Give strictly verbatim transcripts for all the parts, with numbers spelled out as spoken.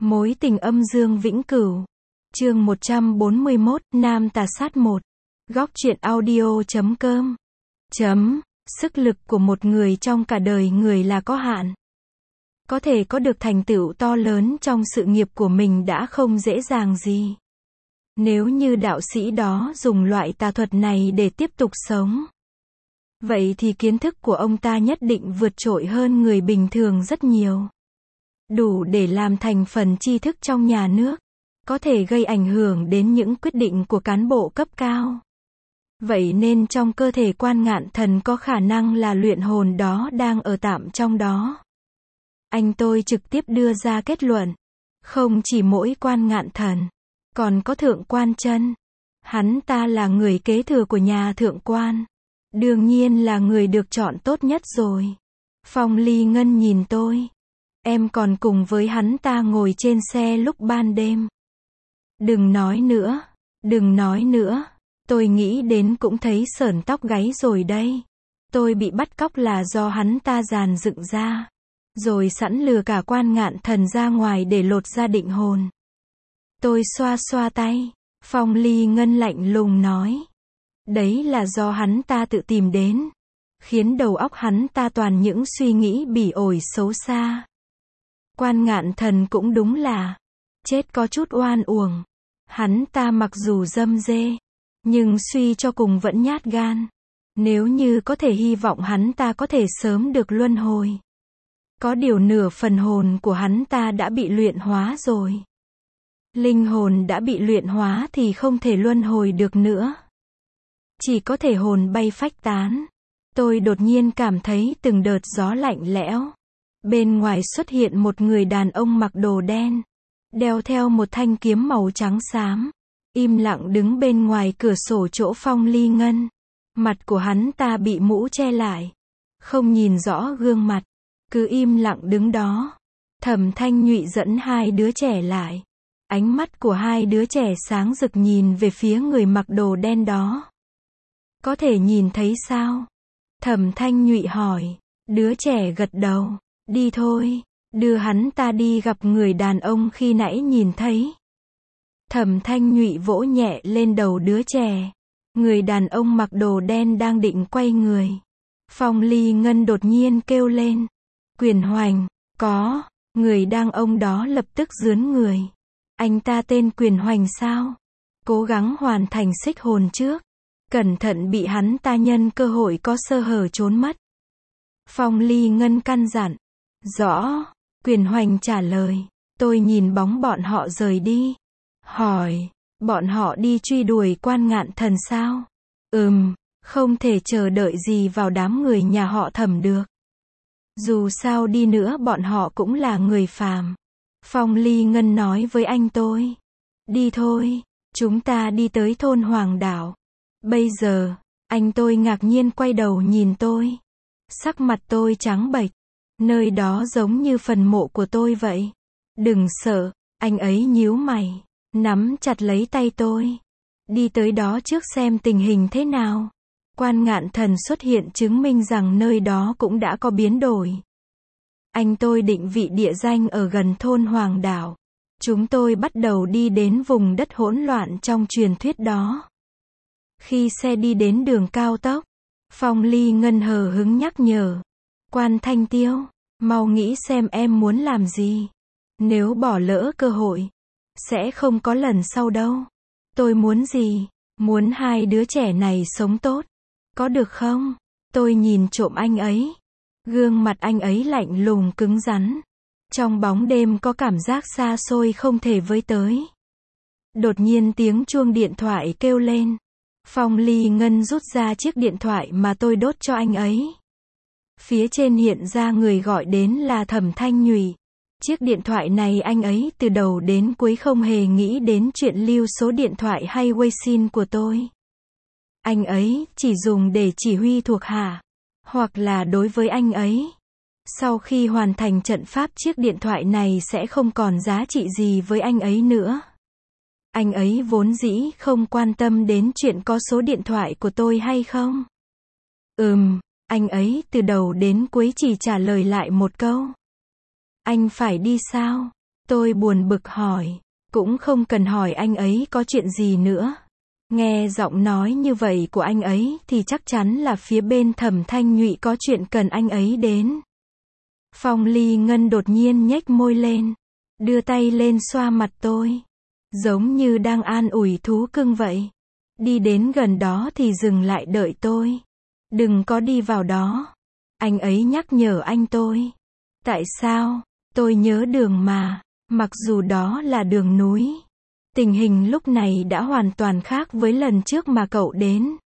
Mối tình âm dương vĩnh cửu. Chương một trăm bốn mươi mốt, Nam tà sát một. Góc truyện audio chấm com. Chấm. Sức lực của một người trong cả đời người là có hạn. Có thể có được thành tựu to lớn trong sự nghiệp của mình đã không dễ dàng gì. Nếu như đạo sĩ đó dùng loại tà thuật này để tiếp tục sống, vậy thì kiến thức của ông ta nhất định vượt trội hơn người bình thường rất nhiều. Đủ để làm thành phần tri thức trong nhà nước, có thể gây ảnh hưởng đến những quyết định của cán bộ cấp cao. Vậy nên trong cơ thể Quan Ngạn Thần có khả năng là luyện hồn đó đang ở tạm trong đó. Anh tôi trực tiếp đưa ra kết luận, không chỉ mỗi Quan Ngạn Thần, còn có Thượng Quan Chân. Hắn ta là người kế thừa của nhà Thượng Quan, đương nhiên là người được chọn tốt nhất rồi. Phong Ly Ngân nhìn tôi. Em còn cùng với hắn ta ngồi trên xe lúc ban đêm. Đừng nói nữa, đừng nói nữa. Tôi nghĩ đến cũng thấy sởn tóc gáy rồi đây. Tôi bị bắt cóc là do hắn ta dàn dựng ra, rồi sẵn lừa cả Quan Ngạn Thần ra ngoài để lột ra định hồn. Tôi xoa xoa tay. Phong Ly Ngân lạnh lùng nói, đấy là do hắn ta tự tìm đến, khiến đầu óc hắn ta toàn những suy nghĩ bỉ ổi xấu xa. Quan Ngạn Thần cũng đúng là chết có chút oan uổng. Hắn ta mặc dù dâm dê, nhưng suy cho cùng vẫn nhát gan. Nếu như có thể hy vọng hắn ta có thể sớm được luân hồi. Có điều nửa phần hồn của hắn ta đã bị luyện hóa rồi. Linh hồn đã bị luyện hóa thì không thể luân hồi được nữa. Chỉ có thể hồn bay phách tán. Tôi đột nhiên cảm thấy từng đợt gió lạnh lẽo. Bên ngoài xuất hiện một người đàn ông mặc đồ đen, đeo theo một thanh kiếm màu trắng xám, im lặng đứng bên ngoài cửa sổ chỗ Phong Ly Ngân. Mặt của hắn ta bị mũ che lại, không nhìn rõ gương mặt, cứ im lặng đứng đó. Thẩm Thanh Nhụy dẫn hai đứa trẻ lại. Ánh mắt của hai đứa trẻ sáng rực nhìn về phía người mặc đồ đen đó. Có thể nhìn thấy sao? Thẩm Thanh Nhụy hỏi. Đứa trẻ gật đầu. Đi thôi, đưa hắn ta đi gặp người đàn ông khi nãy nhìn thấy. Thẩm Thanh Nhụy vỗ nhẹ lên đầu đứa trẻ. Người đàn ông mặc đồ đen đang định quay người. Phong Ly Ngân đột nhiên kêu lên. Quyền Hoành, có. Người đàn ông đó lập tức rướn người. Anh ta tên Quyền Hoành sao? Cố gắng hoàn thành xích hồn trước. Cẩn thận bị hắn ta nhân cơ hội có sơ hở trốn mất. Phong Ly Ngân căn dặn. Rõ. Quyền Hoành trả lời. Tôi nhìn bóng bọn họ rời đi. Hỏi. Bọn họ đi truy đuổi Quan Ngạn Thần sao? Ừm. Không thể chờ đợi gì vào đám người nhà họ Thẩm được. Dù sao đi nữa bọn họ cũng là người phàm. Phong Ly Ngân nói với anh tôi. Đi thôi. Chúng ta đi tới thôn Hoàng Đảo. Bây giờ, anh tôi ngạc nhiên quay đầu nhìn tôi. Sắc mặt tôi trắng bệch. Nơi đó giống như phần mộ của tôi vậy. Đừng sợ, anh ấy nhíu mày, nắm chặt lấy tay tôi. Đi tới đó trước xem tình hình thế nào. Quan Ngạn Thần xuất hiện chứng minh rằng nơi đó cũng đã có biến đổi. Anh tôi định vị địa danh ở gần thôn Hoàng Đảo. Chúng tôi bắt đầu đi đến vùng đất hỗn loạn trong truyền thuyết đó. Khi xe đi đến đường cao tốc, Phong Ly Ngân hờ hứng nhắc nhở. Quan Thanh Tiêu, mau nghĩ xem em muốn làm gì. Nếu bỏ lỡ cơ hội, sẽ không có lần sau đâu. Tôi muốn gì? Muốn hai đứa trẻ này sống tốt. Có được không? Tôi nhìn trộm anh ấy. Gương mặt anh ấy lạnh lùng cứng rắn. Trong bóng đêm có cảm giác xa xôi không thể với tới. Đột nhiên tiếng chuông điện thoại kêu lên. Phong Ly Ngân rút ra chiếc điện thoại mà tôi đốt cho anh ấy. Phía trên hiện ra người gọi đến là Thẩm Thanh Nhụy. Chiếc điện thoại này anh ấy từ đầu đến cuối không hề nghĩ đến chuyện lưu số điện thoại hay Weixin của tôi. Anh ấy chỉ dùng để chỉ huy thuộc hạ, hoặc là đối với anh ấy. Sau khi hoàn thành trận pháp chiếc điện thoại này sẽ không còn giá trị gì với anh ấy nữa. Anh ấy vốn dĩ không quan tâm đến chuyện có số điện thoại của tôi hay không. Ừm, anh ấy từ đầu đến cuối chỉ trả lời lại một câu. Anh phải đi sao? Tôi buồn bực hỏi. Cũng không cần hỏi anh ấy có chuyện gì nữa. Nghe giọng nói như vậy của anh ấy thì chắc chắn là phía bên Thẩm Thanh Nhụy có chuyện cần anh ấy đến. Phong Ly Ngân đột nhiên nhếch môi lên, đưa tay lên xoa mặt tôi, giống như đang an ủi thú cưng vậy. Đi đến gần đó thì dừng lại đợi tôi. Đừng có đi vào đó. Anh ấy nhắc nhở anh tôi. Tại sao? Tôi nhớ đường mà, mặc dù đó là đường núi. Tình hình lúc này đã hoàn toàn khác với lần trước mà cậu đến.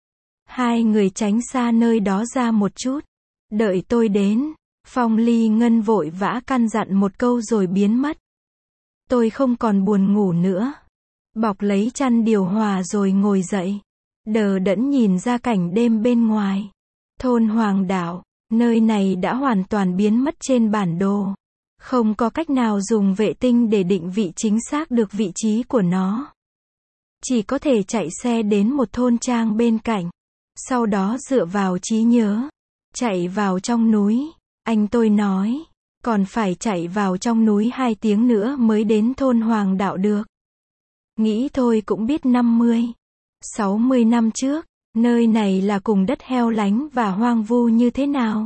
Hai người tránh xa nơi đó ra một chút. Đợi tôi đến. Phong Ly Ngân vội vã căn dặn một câu rồi biến mất. Tôi không còn buồn ngủ nữa. Bọc lấy chăn điều hòa rồi ngồi dậy. Đờ đẫn nhìn ra cảnh đêm bên ngoài. Thôn Hoàng Đạo, nơi này đã hoàn toàn biến mất trên bản đồ. Không có cách nào dùng vệ tinh để định vị chính xác được vị trí của nó. Chỉ có thể chạy xe đến một thôn trang bên cạnh. Sau đó dựa vào trí nhớ. Chạy vào trong núi. Anh tôi nói. Còn phải chạy vào trong núi hai tiếng nữa mới đến thôn Hoàng Đạo được. Nghĩ thôi cũng biết năm mươi, sáu mươi năm trước, nơi này là cùng đất heo lánh và hoang vu như thế nào.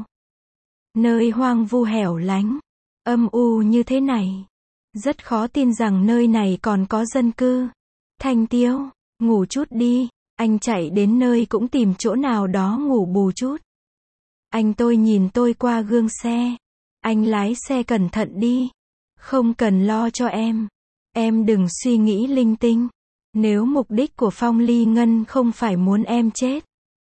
Nơi hoang vu hẻo lánh, âm u như thế này. Rất khó tin rằng nơi này còn có dân cư. Thanh Tiêu, ngủ chút đi. Anh chạy đến nơi cũng tìm chỗ nào đó ngủ bù chút. Anh tôi nhìn tôi qua gương xe. Anh lái xe cẩn thận đi. Không cần lo cho em. Em đừng suy nghĩ linh tinh. Nếu mục đích của Phong Ly Ngân không phải muốn em chết,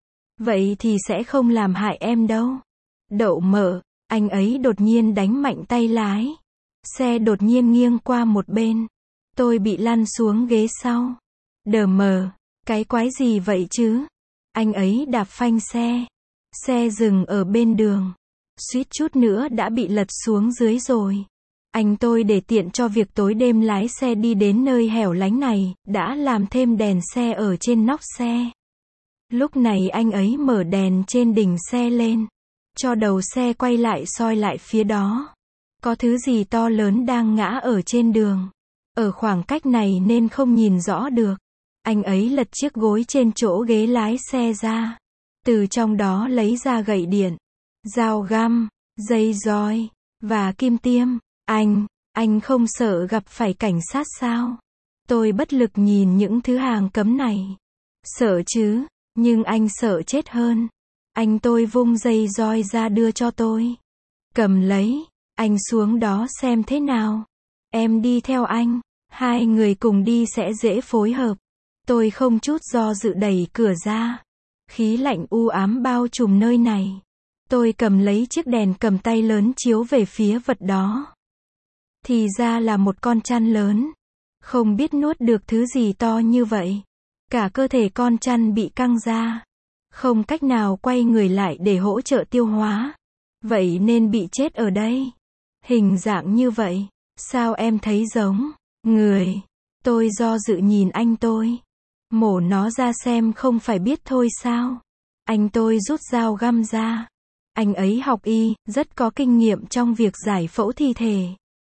vậy thì sẽ không làm hại em đâu. Đậu mở, anh ấy đột nhiên đánh mạnh tay lái. Xe đột nhiên nghiêng qua một bên. Tôi bị lăn xuống ghế sau. Đờ mờ, cái quái gì vậy chứ? Anh ấy đạp phanh xe. Xe dừng ở bên đường. Suýt chút nữa đã bị lật xuống dưới rồi. Anh tôi để tiện cho việc tối đêm lái xe đi đến nơi hẻo lánh này, đã làm thêm đèn xe ở trên nóc xe. Lúc này anh ấy mở đèn trên đỉnh xe lên, cho đầu xe quay lại soi lại phía đó. Có thứ gì to lớn đang ngã ở trên đường. Ở khoảng cách này nên không nhìn rõ được. Anh ấy lật chiếc gối trên chỗ ghế lái xe ra. Từ trong đó lấy ra gậy điện, dao găm, dây roi, và kim tiêm. Anh, anh không sợ gặp phải cảnh sát sao? Tôi bất lực nhìn những thứ hàng cấm này. Sợ chứ, nhưng anh sợ chết hơn. Anh tôi vung dây roi ra đưa cho tôi. Cầm lấy, anh xuống đó xem thế nào. Em đi theo anh, hai người cùng đi sẽ dễ phối hợp. Tôi không chút do dự đẩy cửa ra. Khí lạnh u ám bao trùm nơi này. Tôi cầm lấy chiếc đèn cầm tay lớn chiếu về phía vật đó. Thì ra là một con chăn lớn. Không biết nuốt được thứ gì to như vậy. Cả cơ thể con chăn bị căng ra. Không cách nào quay người lại để hỗ trợ tiêu hóa. Vậy nên bị chết ở đây. Hình dạng như vậy. Sao em thấy giống người? Tôi do dự nhìn anh tôi. Mổ nó ra xem không phải biết thôi sao? Anh tôi rút dao găm ra. Anh ấy học y, rất có kinh nghiệm trong việc giải phẫu thi thể.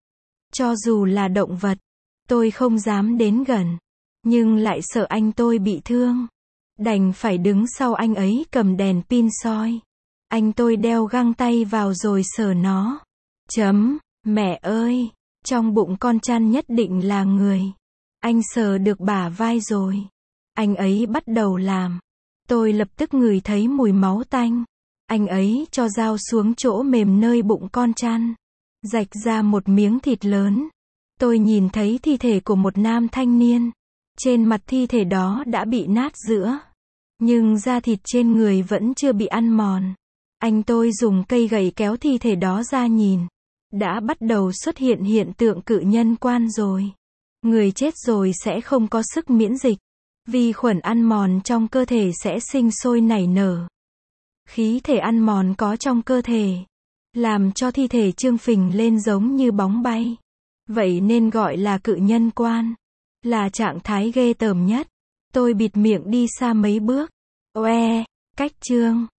Cho dù là động vật, tôi không dám đến gần. Nhưng lại sợ anh tôi bị thương. Đành phải đứng sau anh ấy cầm đèn pin soi. Anh tôi đeo găng tay vào rồi sờ nó. Chấm, mẹ ơi, trong bụng con chăn nhất định là người. Anh sờ được bả vai rồi. Anh ấy bắt đầu làm. Tôi lập tức ngửi thấy mùi máu tanh. Anh ấy cho dao xuống chỗ mềm nơi bụng con chăn. Rạch ra một miếng thịt lớn. Tôi nhìn thấy thi thể của một nam thanh niên. Trên mặt thi thể đó đã bị nát giữa. Nhưng da thịt trên người vẫn chưa bị ăn mòn. Anh tôi dùng cây gậy kéo thi thể đó ra nhìn. Đã bắt đầu xuất hiện hiện tượng cự nhân quan rồi. Người chết rồi sẽ không có sức miễn dịch. Vi khuẩn ăn mòn trong cơ thể sẽ sinh sôi nảy nở. Khí thể ăn mòn có trong cơ thể. Làm cho thi thể trương phình lên giống như bóng bay. Vậy nên gọi là cự nhân quan. Là trạng thái ghê tởm nhất. Tôi bịt miệng đi xa mấy bước. Oe, cách chương.